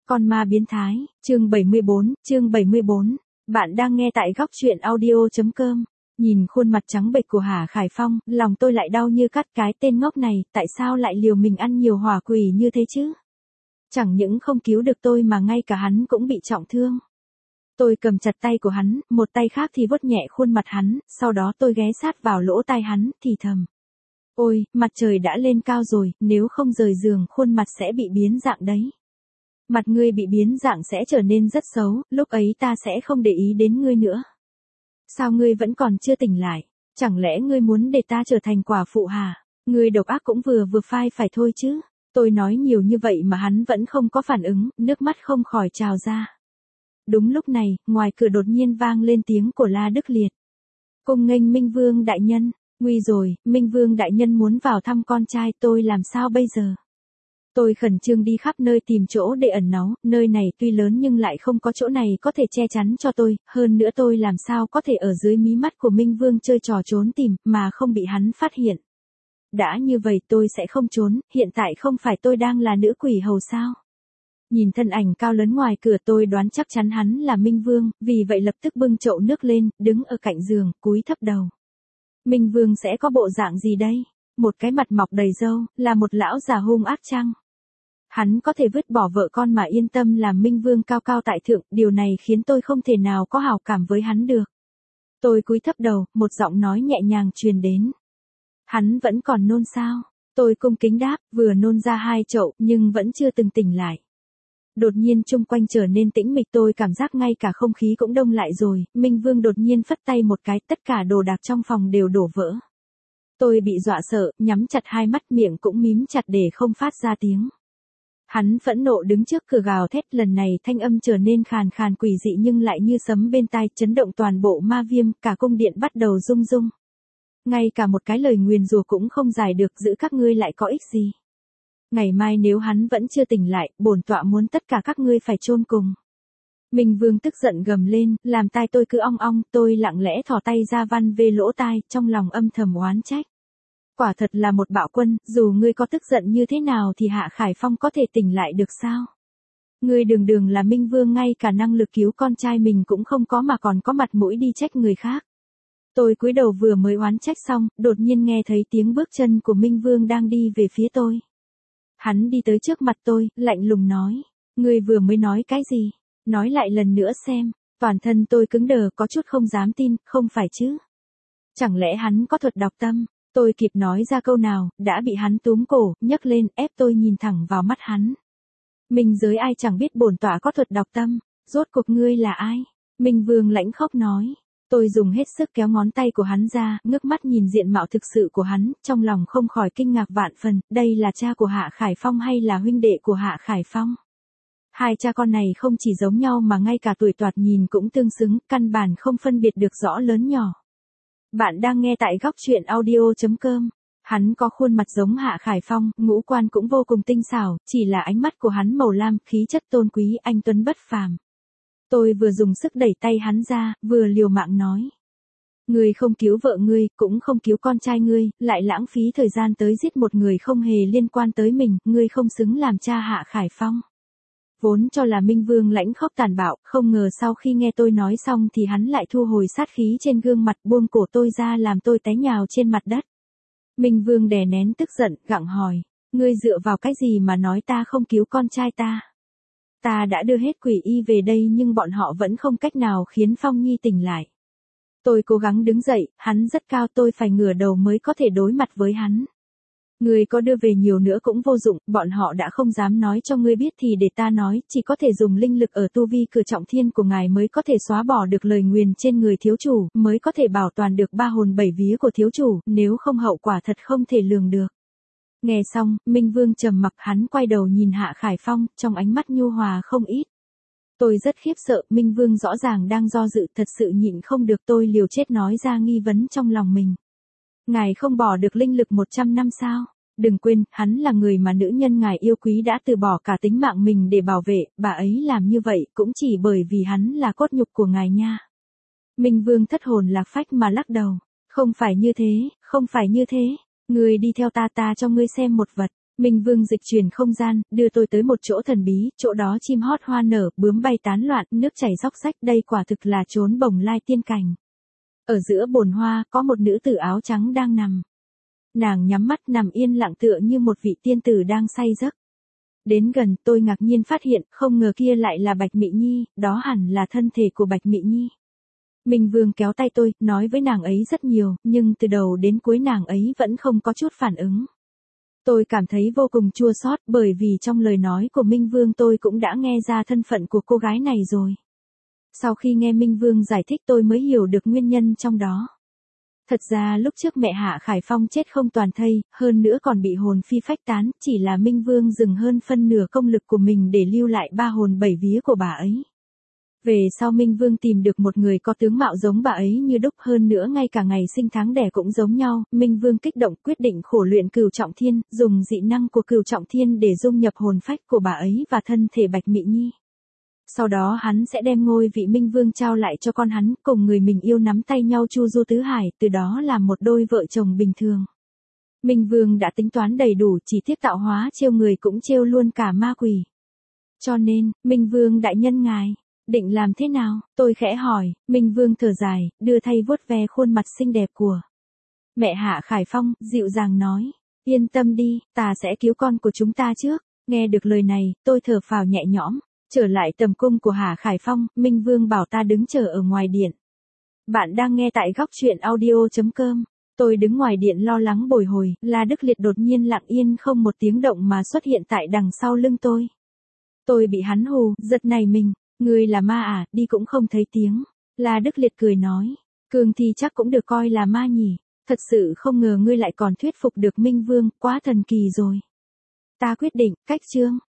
Con ma biến thái, chương 74. Bạn đang nghe tại góc truyện audio.com. Nhìn khuôn mặt trắng bệch của Hà Khải Phong, lòng tôi lại đau như cắt, cái tên ngốc này, tại sao lại liều mình ăn nhiều hỏa quỷ như thế chứ? Chẳng những không cứu được tôi mà ngay cả hắn cũng bị trọng thương. Tôi cầm chặt tay của hắn, một tay khác thì vuốt nhẹ khuôn mặt hắn, sau đó tôi ghé sát vào lỗ tai hắn, thì thầm. Ôi, mặt trời đã lên cao rồi, nếu không rời giường khuôn mặt sẽ bị biến dạng đấy. Mặt ngươi bị biến dạng sẽ trở nên rất xấu, lúc ấy ta sẽ không để ý đến ngươi nữa. Sao ngươi vẫn còn chưa tỉnh lại? Chẳng lẽ ngươi muốn để ta trở thành quả phụ hả? Ngươi độc ác cũng vừa phải thôi chứ. Tôi nói nhiều như vậy mà hắn vẫn không có phản ứng, nước mắt không khỏi trào ra. Đúng lúc này, ngoài cửa đột nhiên vang lên tiếng của La Đức Liệt. Cung nghênh Minh Vương đại nhân. Nguy rồi, Minh Vương đại nhân muốn vào thăm con trai, tôi làm sao bây giờ? Tôi khẩn trương đi khắp nơi tìm chỗ để ẩn náu, nơi này tuy lớn nhưng lại không có chỗ này có thể che chắn cho tôi, hơn nữa tôi làm sao có thể ở dưới mí mắt của Minh Vương chơi trò trốn tìm, mà không bị hắn phát hiện. Đã như vậy tôi sẽ không trốn, hiện tại không phải tôi đang là nữ quỷ hầu sao? Nhìn thân ảnh cao lớn ngoài cửa tôi đoán chắc chắn hắn là Minh Vương, vì vậy lập tức bưng chậu nước lên, đứng ở cạnh giường, cúi thấp đầu. Minh Vương sẽ có bộ dạng gì đây? Một cái mặt mọc đầy râu, là một lão già hung ác chăng? Hắn có thể vứt bỏ vợ con mà yên tâm làm Minh Vương cao cao tại thượng, điều này khiến tôi không thể nào có hảo cảm với hắn được. Tôi cúi thấp đầu, một giọng nói nhẹ nhàng truyền đến. Hắn vẫn còn nôn sao? Tôi cung kính đáp, vừa nôn ra 2 chậu, nhưng vẫn chưa từng tỉnh lại. Đột nhiên chung quanh trở nên tĩnh mịch, tôi cảm giác ngay cả không khí cũng đông lại rồi, Minh Vương đột nhiên phất tay một cái, tất cả đồ đạc trong phòng đều đổ vỡ. Tôi bị dọa sợ, nhắm chặt 2 mắt, miệng cũng mím chặt để không phát ra tiếng. Hắn phẫn nộ đứng trước cửa gào thét, lần này thanh âm trở nên khàn khàn quỷ dị nhưng lại như sấm bên tai, chấn động toàn bộ ma viêm, cả cung điện bắt đầu rung rung. Ngay cả một cái lời nguyền rủa cũng không giải được, giữ các ngươi lại có ích gì? Ngày mai nếu hắn vẫn chưa tỉnh lại, bổn tọa muốn tất cả các ngươi phải chôn cùng. Minh Vương tức giận gầm lên, làm tai tôi cứ ong ong, tôi lặng lẽ thò tay ra van về lỗ tai, trong lòng âm thầm oán trách. Quả thật là một bạo quân, dù ngươi có tức giận như thế nào thì Hạ Khải Phong có thể tỉnh lại được sao? Ngươi đường là Minh Vương, ngay cả năng lực cứu con trai mình cũng không có mà còn có mặt mũi đi trách người khác. Tôi cúi đầu vừa mới oán trách xong, đột nhiên nghe thấy tiếng bước chân của Minh Vương đang đi về phía tôi. Hắn đi tới trước mặt tôi, lạnh lùng nói. Ngươi vừa mới nói cái gì? Nói lại lần nữa xem. Toàn thân tôi cứng đờ, có chút không dám tin, không phải chứ? Chẳng lẽ hắn có thuật đọc tâm? Tôi kịp nói ra câu nào, đã bị hắn túm cổ, nhấc lên, ép tôi nhìn thẳng vào mắt hắn. Minh giới ai chẳng biết bổn tọa có thuật đọc tâm, rốt cuộc ngươi là ai? Minh Vương lãnh khốc nói. Tôi dùng hết sức kéo ngón tay của hắn ra, ngước mắt nhìn diện mạo thực sự của hắn, trong lòng không khỏi kinh ngạc vạn phần, đây là cha của Hạ Khải Phong hay là huynh đệ của Hạ Khải Phong? Hai cha con này không chỉ giống nhau mà ngay cả tuổi thoạt nhìn cũng tương xứng, căn bản không phân biệt được rõ lớn nhỏ. Bạn đang nghe tại góc truyện audio.com. Hắn có khuôn mặt giống Hạ Khải Phong, ngũ quan cũng vô cùng tinh xảo, chỉ là ánh mắt của hắn màu lam, khí chất tôn quý, anh tuấn bất phàm. Tôi vừa dùng sức đẩy tay hắn ra, vừa liều mạng nói. Ngươi không cứu vợ ngươi, cũng không cứu con trai ngươi, lại lãng phí thời gian tới giết một người không hề liên quan tới mình, ngươi không xứng làm cha Hạ Khải Phong. Vốn cho là Minh Vương lãnh khốc tàn bạo, không ngờ sau khi nghe tôi nói xong thì hắn lại thu hồi sát khí trên gương mặt, buông cổ tôi ra làm tôi té nhào trên mặt đất. Minh Vương đè nén tức giận, gặng hỏi, ngươi dựa vào cái gì mà nói ta không cứu con trai ta? Ta đã đưa hết quỷ y về đây nhưng bọn họ vẫn không cách nào khiến Phong Nhi tỉnh lại. Tôi cố gắng đứng dậy, hắn rất cao, tôi phải ngửa đầu mới có thể đối mặt với hắn. Ngươi có đưa về nhiều nữa cũng vô dụng, bọn họ đã không dám nói cho ngươi biết thì để ta nói, chỉ có thể dùng linh lực ở tu vi cử trọng thiên của ngài mới có thể xóa bỏ được lời nguyền trên người thiếu chủ, mới có thể bảo toàn được 3 hồn 7 vía của thiếu chủ, nếu không hậu quả thật không thể lường được. Nghe xong, Minh Vương trầm mặc, hắn quay đầu nhìn Hạ Khải Phong, trong ánh mắt nhu hòa không ít. Tôi rất khiếp sợ, Minh Vương rõ ràng đang do dự, thật sự nhịn không được, tôi liều chết nói ra nghi vấn trong lòng mình. Ngài không bỏ được linh lực 100 năm sao? Đừng quên, hắn là người mà nữ nhân ngài yêu quý đã từ bỏ cả tính mạng mình để bảo vệ, bà ấy làm như vậy cũng chỉ bởi vì hắn là cốt nhục của ngài nha. Minh Vương thất hồn lạc phách mà lắc đầu. Không phải như thế, không phải như thế. Ngươi đi theo ta, ta cho ngươi xem một vật. Minh Vương dịch chuyển không gian, đưa tôi tới một chỗ thần bí, chỗ đó chim hót hoa nở, bướm bay tán loạn, nước chảy róc rách, đây quả thực là chốn bồng lai tiên cảnh. Ở giữa bồn hoa, có một nữ tử áo trắng đang nằm. Nàng nhắm mắt nằm yên lặng tựa như một vị tiên tử đang say giấc. Đến gần, tôi ngạc nhiên phát hiện, không ngờ kia lại là Bạch Mị Nhi, đó hẳn là thân thể của Bạch Mị Nhi. Minh Vương kéo tay tôi, nói với nàng ấy rất nhiều, nhưng từ đầu đến cuối nàng ấy vẫn không có chút phản ứng. Tôi cảm thấy vô cùng chua xót bởi vì trong lời nói của Minh Vương tôi cũng đã nghe ra thân phận của cô gái này rồi. Sau khi nghe Minh Vương giải thích tôi mới hiểu được nguyên nhân trong đó. Thật ra lúc trước mẹ Hạ Khải Phong chết không toàn thây, hơn nữa còn bị hồn phi phách tán, chỉ là Minh Vương dừng hơn phân nửa công lực của mình để lưu lại 3 hồn 7 vía của bà ấy. Về sau Minh Vương tìm được một người có tướng mạo giống bà ấy như đúc, hơn nữa ngay cả ngày sinh tháng đẻ cũng giống nhau, Minh Vương kích động quyết định khổ luyện Cửu Trọng Thiên, dùng dị năng của Cửu Trọng Thiên để dung nhập hồn phách của bà ấy và thân thể Bạch Mị Nhi. Sau đó hắn sẽ đem ngôi vị Minh Vương trao lại cho con hắn, cùng người mình yêu nắm tay nhau chu du tứ hải, từ đó làm một đôi vợ chồng bình thường. Minh Vương đã tính toán đầy đủ, chỉ tiếc tạo hóa trêu người cũng trêu luôn cả ma quỷ. Cho nên, Minh Vương đại nhân ngài định làm thế nào? Tôi khẽ hỏi. Minh Vương thở dài, đưa tay vuốt ve khuôn mặt xinh đẹp của mẹ Hạ Khải Phong, dịu dàng nói, yên tâm đi, ta sẽ cứu con của chúng ta trước. Nghe được lời này, tôi thở phào nhẹ nhõm. Trở lại tầm cung của Hạ Khải Phong, Minh Vương bảo ta đứng chờ ở ngoài điện. Bạn đang nghe tại góc truyện audio.com. Tôi đứng ngoài điện lo lắng bồi hồi, La Đức Liệt đột nhiên lặng yên không một tiếng động mà xuất hiện tại đằng sau lưng tôi. Tôi bị hắn hù, giật nảy mình. Ngươi là ma à, đi cũng không thấy tiếng. La Đức Liệt cười nói, Cương Thi chắc cũng được coi là ma nhỉ. Thật sự không ngờ ngươi lại còn thuyết phục được Minh Vương, quá thần kỳ rồi. Ta quyết định, cách chương.